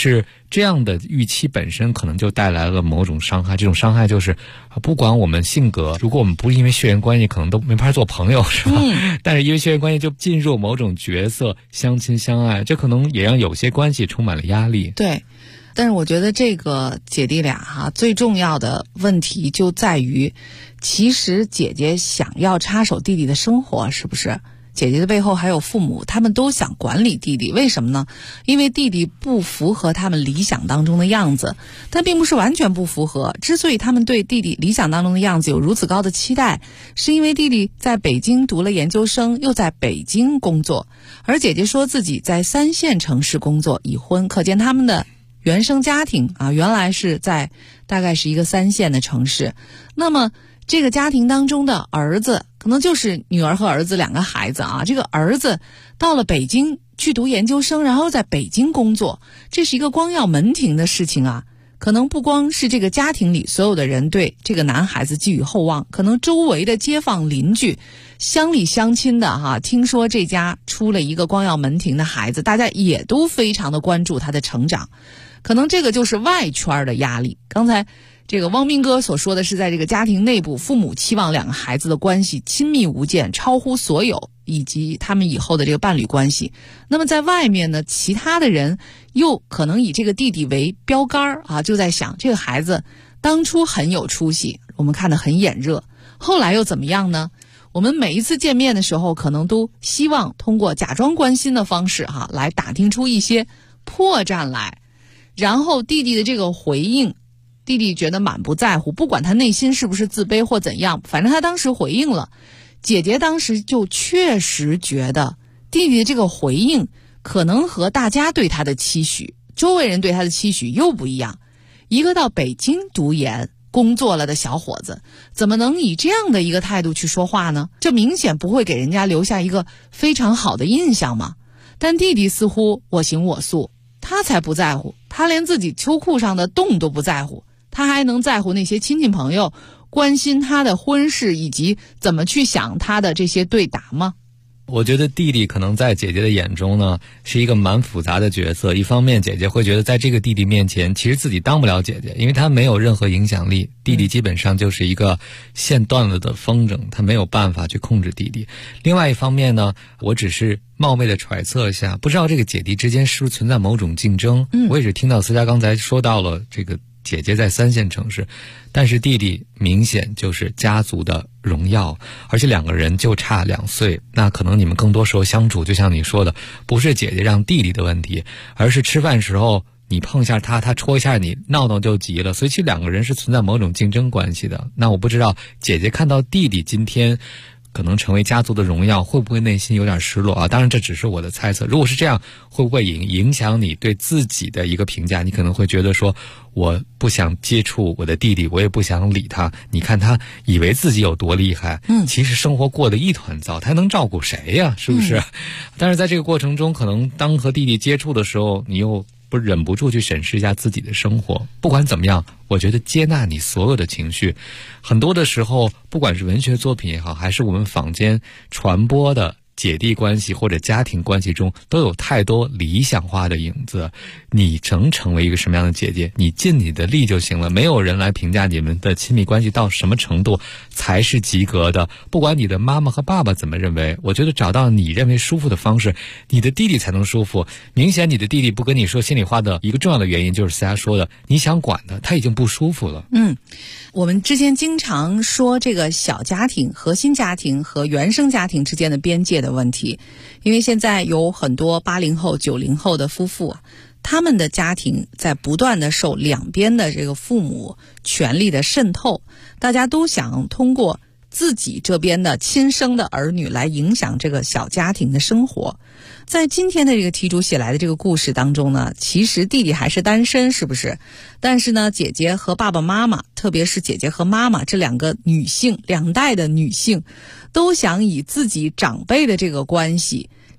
Speaker 3: 这样的预期本身可能就带来了某种伤害。这种伤害就是不管我们性格，如果我们不是因为血缘关系可能都没法做朋友，是吧？但是因为血缘关系就进入某种角色，相亲相爱，这可能也让有些关系充满了压力。
Speaker 7: 对，但是我觉得这个姐弟俩最重要的问题就在于，其实姐姐想要插手弟弟的生活，是不是？姐姐的背后还有父母，他们都想管理弟弟，为什么呢？因为弟弟不符合他们理想当中的样子，但并不是完全不符合。之所以他们对弟弟理想当中的样子有如此高的期待，是因为弟弟在北京读了研究生，又在北京工作，而姐姐说自己在3线城市工作，已婚，可见他们的原生家庭原来是在大概是一个3线的城市。那么这个家庭当中的儿子可能就是女儿和儿子2个孩子这个儿子到了北京去读研究生，然后在北京工作，这是一个光耀门庭的事情可能不光是这个家庭里所有的人对这个男孩子寄予厚望，可能周围的街坊邻居乡里乡亲的听说这家出了一个光耀门庭的孩子，大家也都非常的关注他的成长。可能这个就是外圈的压力。刚才这个汪斌哥所说的是在这个家庭内部，父母期望2个孩子的关系亲密无间，超乎所有，以及他们以后的这个伴侣关系。那么在外面呢，其他的人又可能以这个弟弟为标杆就在想这个孩子当初很有出息，我们看得很眼热，后来又怎么样呢？我们每一次见面的时候，可能都希望通过假装关心的方式来打听出一些破绽来，然后弟弟的这个回应，弟弟觉得满不在乎，不管他内心是不是自卑或怎样，反正他当时回应了。姐姐当时就确实觉得弟弟的这个回应可能和大家对他的期许，周围人对他的期许又不一样。一个到北京读研工作了的小伙子，怎么能以这样的一个态度去说话呢？这明显不会给人家留下一个非常好的印象嘛。但弟弟似乎我行我素，他才不在乎，他连自己秋裤上的洞都不在乎，他还能在乎那些亲戚朋友关心他的婚事以及怎么去想他的这些对答吗？
Speaker 3: 我觉得弟弟可能在姐姐的眼中呢是一个蛮复杂的角色。一方面姐姐会觉得在这个弟弟面前其实自己当不了姐姐，因为他没有任何影响力，弟弟基本上就是一个线断了的风筝，他没有办法去控制弟弟。另外一方面呢，我只是冒昧的揣测一下，不知道这个姐弟之间是不是存在某种竞争。我也是听到思佳刚才说到了这个姐姐在3线城市，但是弟弟明显就是家族的荣耀，而且2个人就差2岁，那可能你们更多时候相处，就像你说的，不是姐姐让弟弟的问题，而是吃饭时候你碰一下他，他戳一下你，闹闹就急了，所以其实2个人是存在某种竞争关系的。那我不知道姐姐看到弟弟今天可能成为家族的荣耀，会不会内心有点失落当然这只是我的猜测。如果是这样，会不会影响你对自己的一个评价？你可能会觉得说，我不想接触我的弟弟，我也不想理他，你看他以为自己有多厉害，其实生活过得一团糟，他能照顾谁呀？是不是？但是在这个过程中，可能当和弟弟接触的时候，你又忍不住去审视一下自己的生活。不管怎么样，我觉得接纳你所有的情绪，很多的时候不管是文学作品也好，还是我们坊间传播的姐弟关系或者家庭关系中，都有太多理想化的影子。你能成为一个什么样的姐姐，你尽你的力就行了，没有人来评价你们的亲密关系到什么程度才是及格的。不管你的妈妈和爸爸怎么认为，我觉得找到你认为舒服的方式，你的弟弟才能舒服。明显你的弟弟不跟你说心里话的一个重要的原因，就是思佳说的，你想管他，他已经不舒服了。
Speaker 7: 我们之前经常说这个小家庭、核心家庭和原生家庭之间的边界的问题，因为现在有很多80后、90后的夫妇他们的家庭在不断的受两边的这个父母权力的渗透，大家都想通过自己这边的亲生的儿女来影响这个小家庭的生活。在今天的这个题主写来的这个故事当中呢，其实弟弟还是单身，是不是？但是呢，姐姐和爸爸妈妈，特别是姐姐和妈妈这2个女性，2代的女性，都想以自己长辈的这个关系，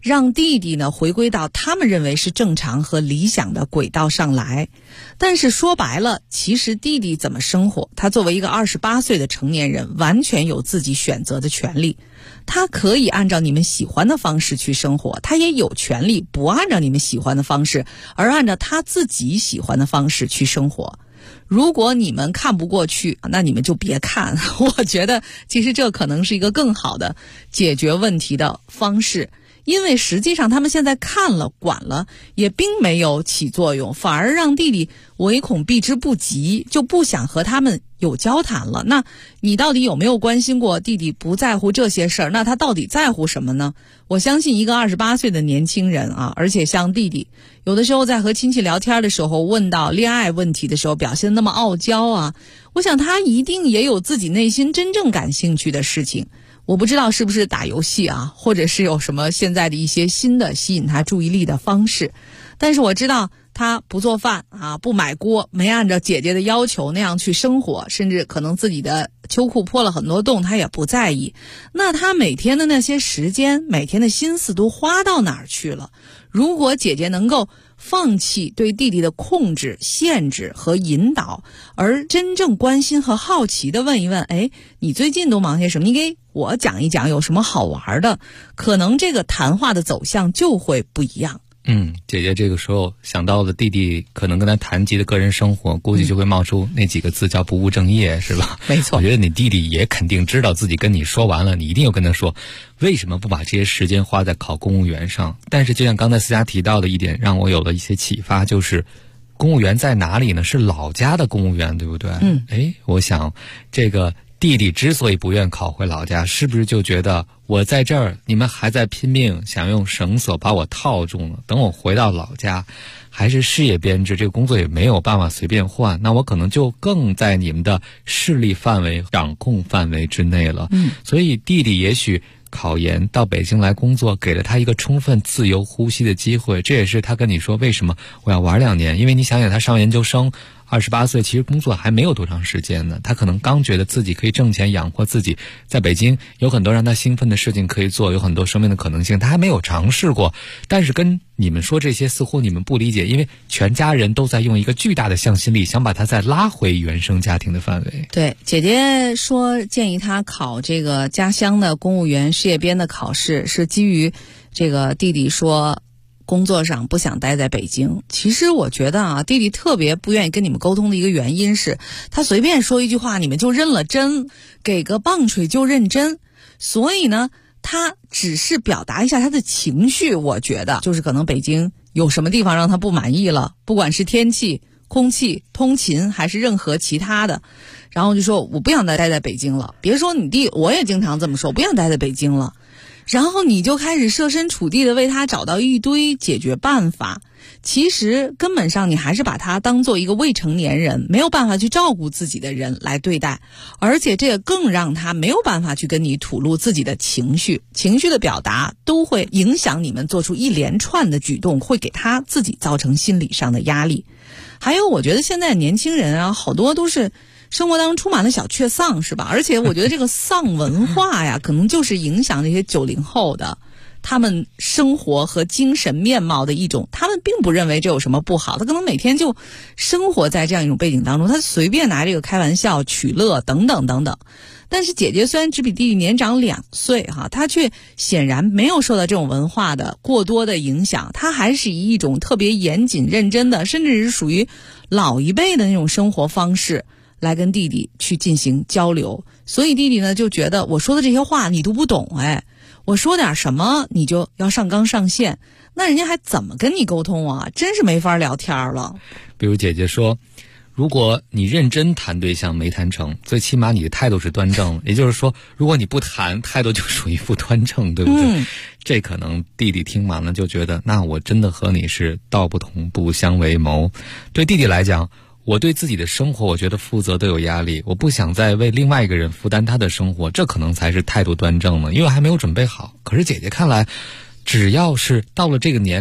Speaker 7: 让弟弟呢回归到他们认为是正常和理想的轨道上来。但是说白了，其实弟弟怎么生活，他作为一个28岁的成年人，完全有自己选择的权利。他可以按照你们喜欢的方式去生活，他也有权利不按照你们喜欢的方式，而按照他自己喜欢的方式去生活。如果你们看不过去，那你们就别看。我觉得其实这可能是一个更好的解决问题的方式，因为实际上他们现在看了管了也并没有起作用，反而让弟弟唯恐避之不及，就不想和他们有交谈了。那你到底有没有关心过弟弟不在乎这些事儿？那他到底在乎什么呢？我相信一个28岁的年轻人啊，而且像弟弟有的时候在和亲戚聊天的时候问到恋爱问题的时候表现那么傲娇啊，我想他一定也有自己内心真正感兴趣的事情。我不知道是不是打游戏啊，或者是有什么现在的一些新的吸引他注意力的方式，但是我知道他不做饭啊，不买锅，没按照姐姐的要求那样去生活，甚至可能自己的秋裤破了很多洞他也不在意。那他每天的那些时间，每天的心思都花到哪儿去了？如果姐姐能够放弃对弟弟的控制、限制和引导，而真正关心和好奇的问一问，哎，你最近都忙些什么？你给我讲一讲有什么好玩的，可能这个谈话的走向就会不一样。
Speaker 3: 姐姐这个时候想到了弟弟可能跟他谈及的个人生活，估计就会冒出那几个字叫不务正业，是吧？
Speaker 7: 没错。
Speaker 3: 我觉得你弟弟也肯定知道自己跟你说完了，你一定要跟他说为什么不把这些时间花在考公务员上。但是就像刚才思佳提到的一点，让我有了一些启发，就是公务员在哪里呢？是老家的公务员，对不对？我想这个弟弟之所以不愿考回老家，是不是就觉得我在这儿，你们还在拼命想用绳索把我套住呢？等我回到老家，还是事业编制，这个工作也没有办法随便换，那我可能就更在你们的势力范围、掌控范围之内了。所以弟弟也许考研到北京来工作，给了他一个充分自由呼吸的机会。这也是他跟你说为什么我要玩2年，因为你想想他上研究生28岁，其实工作还没有多长时间呢，他可能刚觉得自己可以挣钱养活自己，在北京有很多让他兴奋的事情可以做，有很多生命的可能性，他还没有尝试过。但是跟你们说这些似乎你们不理解，因为全家人都在用一个巨大的向心力想把他再拉回原生家庭的范围。
Speaker 7: 对，姐姐说建议他考这个家乡的公务员事业编的考试，是基于这个弟弟说工作上不想待在北京。其实我觉得啊，弟弟特别不愿意跟你们沟通的一个原因是，他随便说一句话你们就认了真，给个棒槌就认真。所以呢，他只是表达一下他的情绪，我觉得就是可能北京有什么地方让他不满意了，不管是天气、空气、通勤还是任何其他的，然后就说我不想待在北京了。别说你弟，我也经常这么说，不想待在北京了。然后你就开始设身处地的为他找到一堆解决办法，其实根本上你还是把他当做一个未成年人，没有办法去照顾自己的人来对待，而且这个更让他没有办法去跟你吐露自己的情绪，情绪的表达都会影响你们做出一连串的举动，会给他自己造成心理上的压力。还有我觉得现在年轻人啊，好多都是生活当中充满了小确丧，是吧？而且我觉得这个丧文化呀，可能就是影响这些90后的他们生活和精神面貌的一种，他们并不认为这有什么不好，他可能每天就生活在这样一种背景当中，他随便拿这个开玩笑取乐等等等等。但是姐姐虽然只比弟弟年长2岁哈，她却显然没有受到这种文化的过多的影响，她还是以一种特别严谨认真的，甚至是属于老一辈的那种生活方式来跟弟弟去进行交流。所以弟弟呢就觉得我说的这些话你都不懂，我说点什么你就要上纲上线，那人家还怎么跟你沟通啊？真是没法聊天了。
Speaker 3: 比如姐姐说，如果你认真谈对象没谈成，最起码你的态度是端正，也就是说如果你不谈，态度就属于不端正，对不对？这可能弟弟听完了就觉得，那我真的和你是道不同不相为谋。对弟弟来讲，我对自己的生活我觉得负责都有压力，我不想再为另外一个人负担他的生活，这可能才是态度端正了，因为我还没有准备好。可是姐姐看来，只要是到了这个年龄，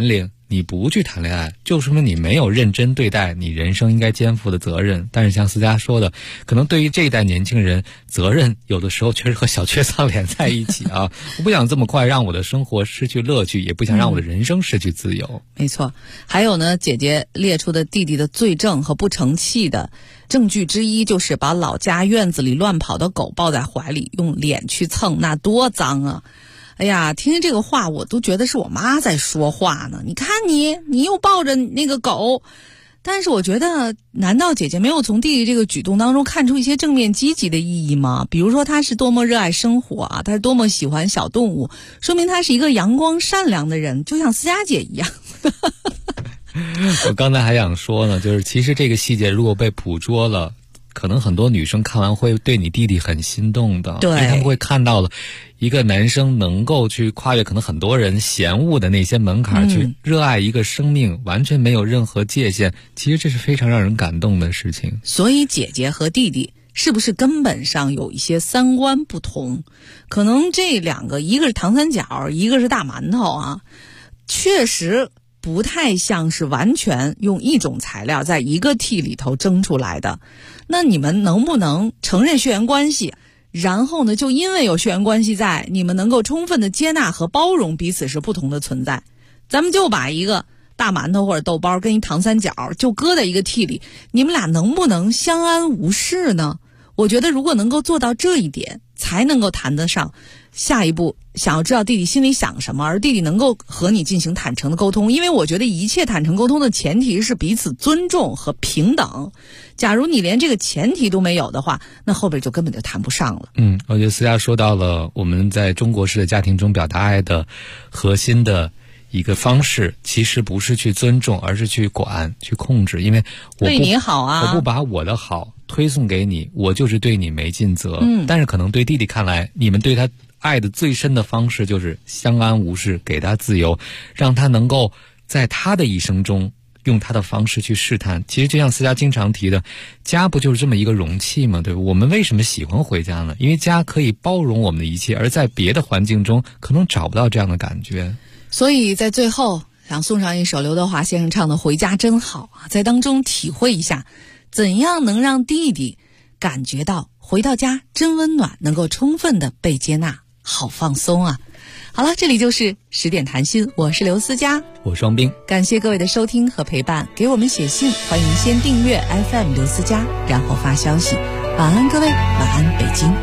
Speaker 3: 你不去谈恋爱，就说明你没有认真对待你人生应该肩负的责任。但是像思佳说的，可能对于这一代年轻人，责任有的时候确实和小雀苍连在一起啊。我不想这么快让我的生活失去乐趣，也不想让我的人生失去自由。
Speaker 7: 没错。还有呢，姐姐列出的弟弟的罪证和不成器的证据之一，就是把老家院子里乱跑的狗抱在怀里，用脸去蹭，那多脏啊！哎呀，听听这个话，我都觉得是我妈在说话呢。你看你又抱着那个狗，但是我觉得，难道姐姐没有从弟弟这个举动当中看出一些正面积极的意义吗？比如说他是多么热爱生活啊，他是多么喜欢小动物，说明他是一个阳光善良的人，就像思佳姐一样。
Speaker 3: 我刚才还想说呢，就是其实这个细节如果被捕捉了，可能很多女生看完会对你弟弟很心动的，
Speaker 7: 对，
Speaker 3: 因为他们会看到了一个男生能够去跨越可能很多人嫌恶的那些门槛，去热爱一个生命，完全没有任何界限，其实这是非常让人感动的事情。
Speaker 7: 所以姐姐和弟弟是不是根本上有一些三观不同？可能这两个，一个是糖三角，一个是大馒头啊，确实不太像是完全用一种材料在一个屉里头蒸出来的。那你们能不能承认血缘关系，然后呢，就因为有血缘关系在，你们能够充分的接纳和包容彼此是不同的存在？咱们就把一个大馒头或者豆包跟一糖三角就搁在一个屉里，你们俩能不能相安无事呢？我觉得如果能够做到这一点，才能够谈得上下一步想要知道弟弟心里想什么，而弟弟能够和你进行坦诚的沟通。因为我觉得一切坦诚沟通的前提是彼此尊重和平等。假如你连这个前提都没有的话，那后边就根本就谈不上了。
Speaker 3: 我觉得思佳说到了我们在中国式的家庭中表达爱的核心的一个方式，其实不是去尊重，而是去管、去控制。因为
Speaker 7: 对你好啊，
Speaker 3: 我不把我的好推送给你，我就是对你没尽责。但是可能对弟弟看来，你们对他爱的最深的方式就是相安无事，给他自由，让他能够在他的一生中用他的方式去试探。其实就像思佳经常提的，家不就是这么一个容器吗？对吧？我们为什么喜欢回家呢？因为家可以包容我们的一切，而在别的环境中可能找不到这样的感觉。
Speaker 7: 所以在最后想送上一首刘德华先生唱的《回家真好》啊，在当中体会一下怎样能让弟弟感觉到回到家真温暖，能够充分的被接纳，好放松啊。好了，这里就是10点谈心，我是刘思佳，
Speaker 3: 我是王斌，
Speaker 7: 感谢各位的收听和陪伴，给我们写信，欢迎先订阅 FM 刘思佳，然后发消息。晚安各位，晚安北京。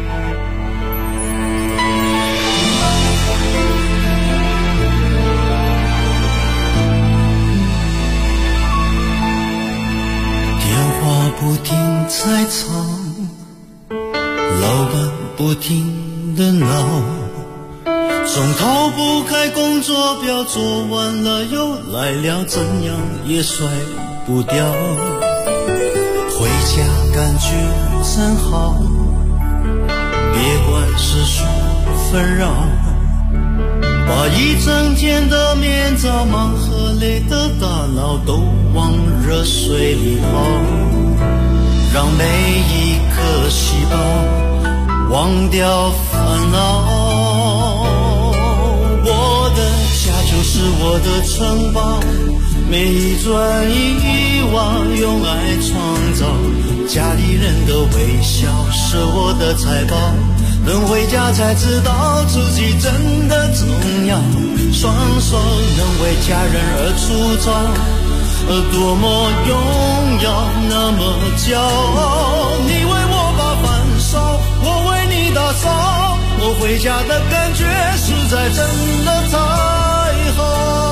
Speaker 16: 不停在吵，老板不停的闹，总逃不开工作表，做完了又来了，怎样也甩不掉。回家感觉真好，别管世俗纷扰，把一整天的面罩、忙和累的大脑都往热水里泡，让每一颗细胞忘掉烦恼。我的家就是我的城堡，每一砖一瓦用爱创造，家里人的微笑是我的财宝，能回家才知道自己真的重要，双手能为家人而粗糙，多么荣耀，那么骄傲。你为我把饭烧，我为你打扫，我回家的感觉实在真的太好。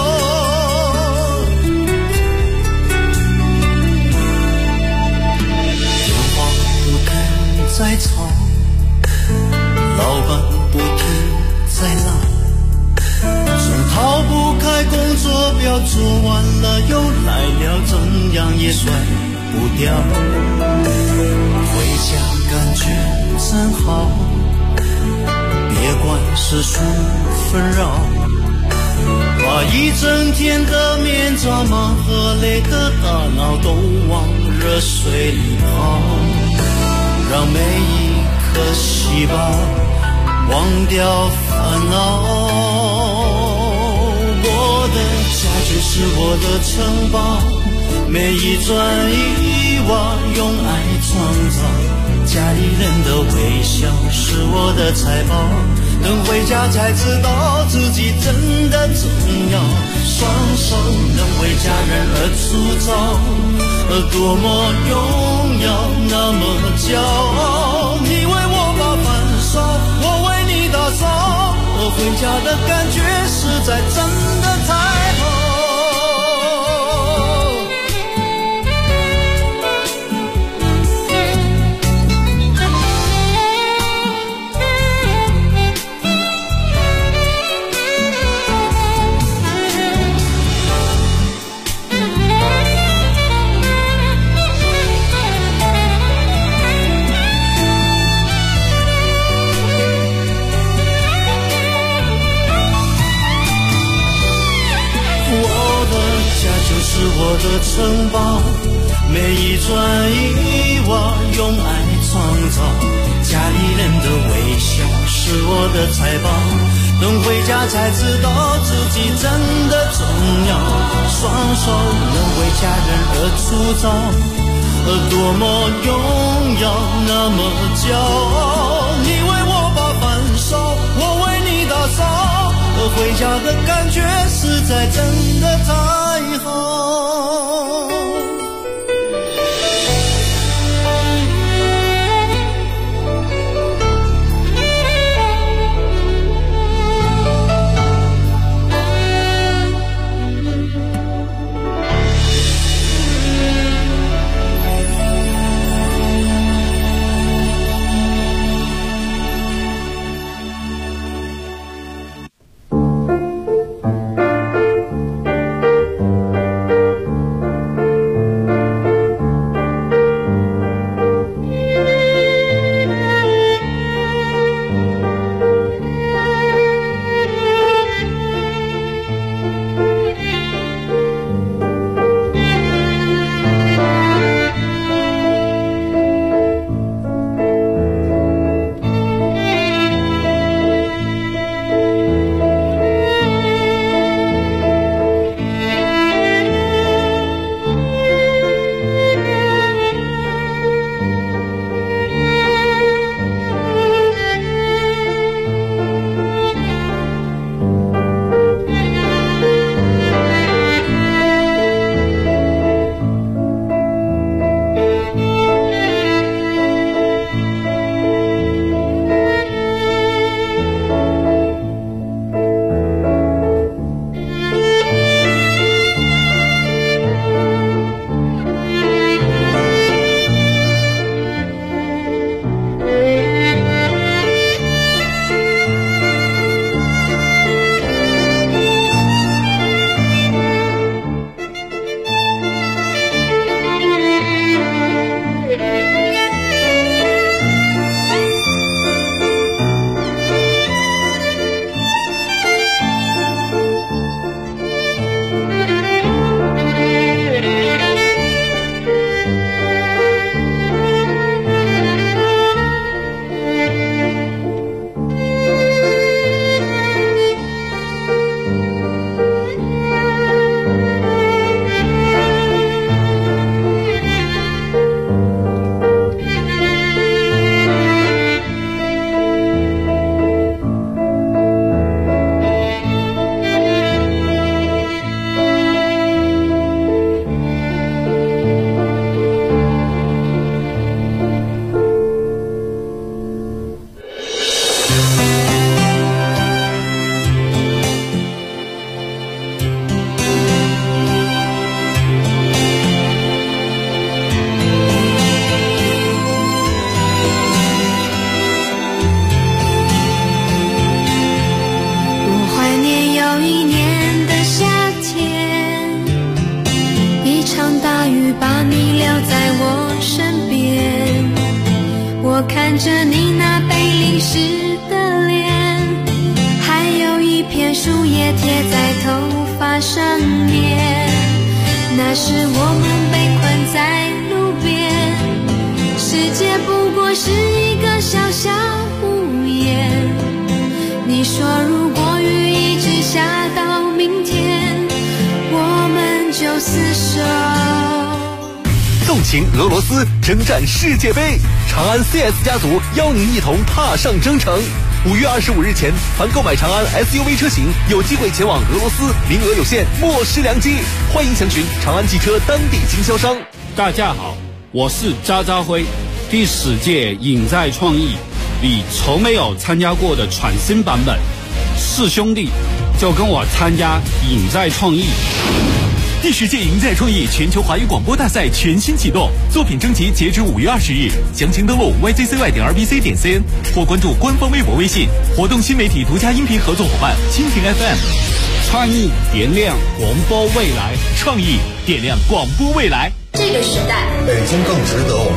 Speaker 16: 电话不停在吵，老板不停在闹，总逃不开工作表，做完了又来了，怎样也甩不掉。回家感觉真好，别管世俗纷扰，把一整天的面罩、忙和累的大脑都往热水里泡，让每一颗细胞忘掉烦恼。我的家就是我的城堡，每一砖一瓦用爱创造。家里人的微笑是我的财宝，等回家才知道自己真的重要。双手能为家人而粗糙，多么荣耀，那么骄傲。你为我把饭烧，我为你打扫，回家的感觉实在真的太好。我的城堡，每一砖一瓦用爱创造。家里人的微笑是我的财宝，等回家才知道自己真的重要。双手能为家人而粗糙，多么荣耀，那么骄傲。你为我把饭烧，我为你打扫，回家的感觉实在真的太好。
Speaker 11: 我看着你那被淋湿的脸，还有一片树叶贴在头发上面。那时我们被困在路边，世界不过是一个小小屋檐。你说如果雨一直下到明天，
Speaker 17: 行俄罗斯，征战世界杯。长安 CS 家族邀您一同踏上征程。5月25日前，凡购买长安 SUV 车型，有机会前往俄罗斯，名额有限，莫失良机。欢迎详询长安汽车当地经销商。
Speaker 18: 大家好，我是渣渣辉。第10届影在创意，你从没有参加过的全新版本，是兄弟就跟我参加影在创意。
Speaker 19: 第10届赢在创意全球华语广播大赛全新启动，作品征集截止5月20日，详情登录 yzcy.rbc.cn 或关注官方微博、微信。活动新媒体独家音频合作伙伴蜻蜓 FM。
Speaker 18: 创意点亮广播未来，
Speaker 19: 创意点亮广播未来。
Speaker 20: 这个时代，
Speaker 1: 北京更值得我们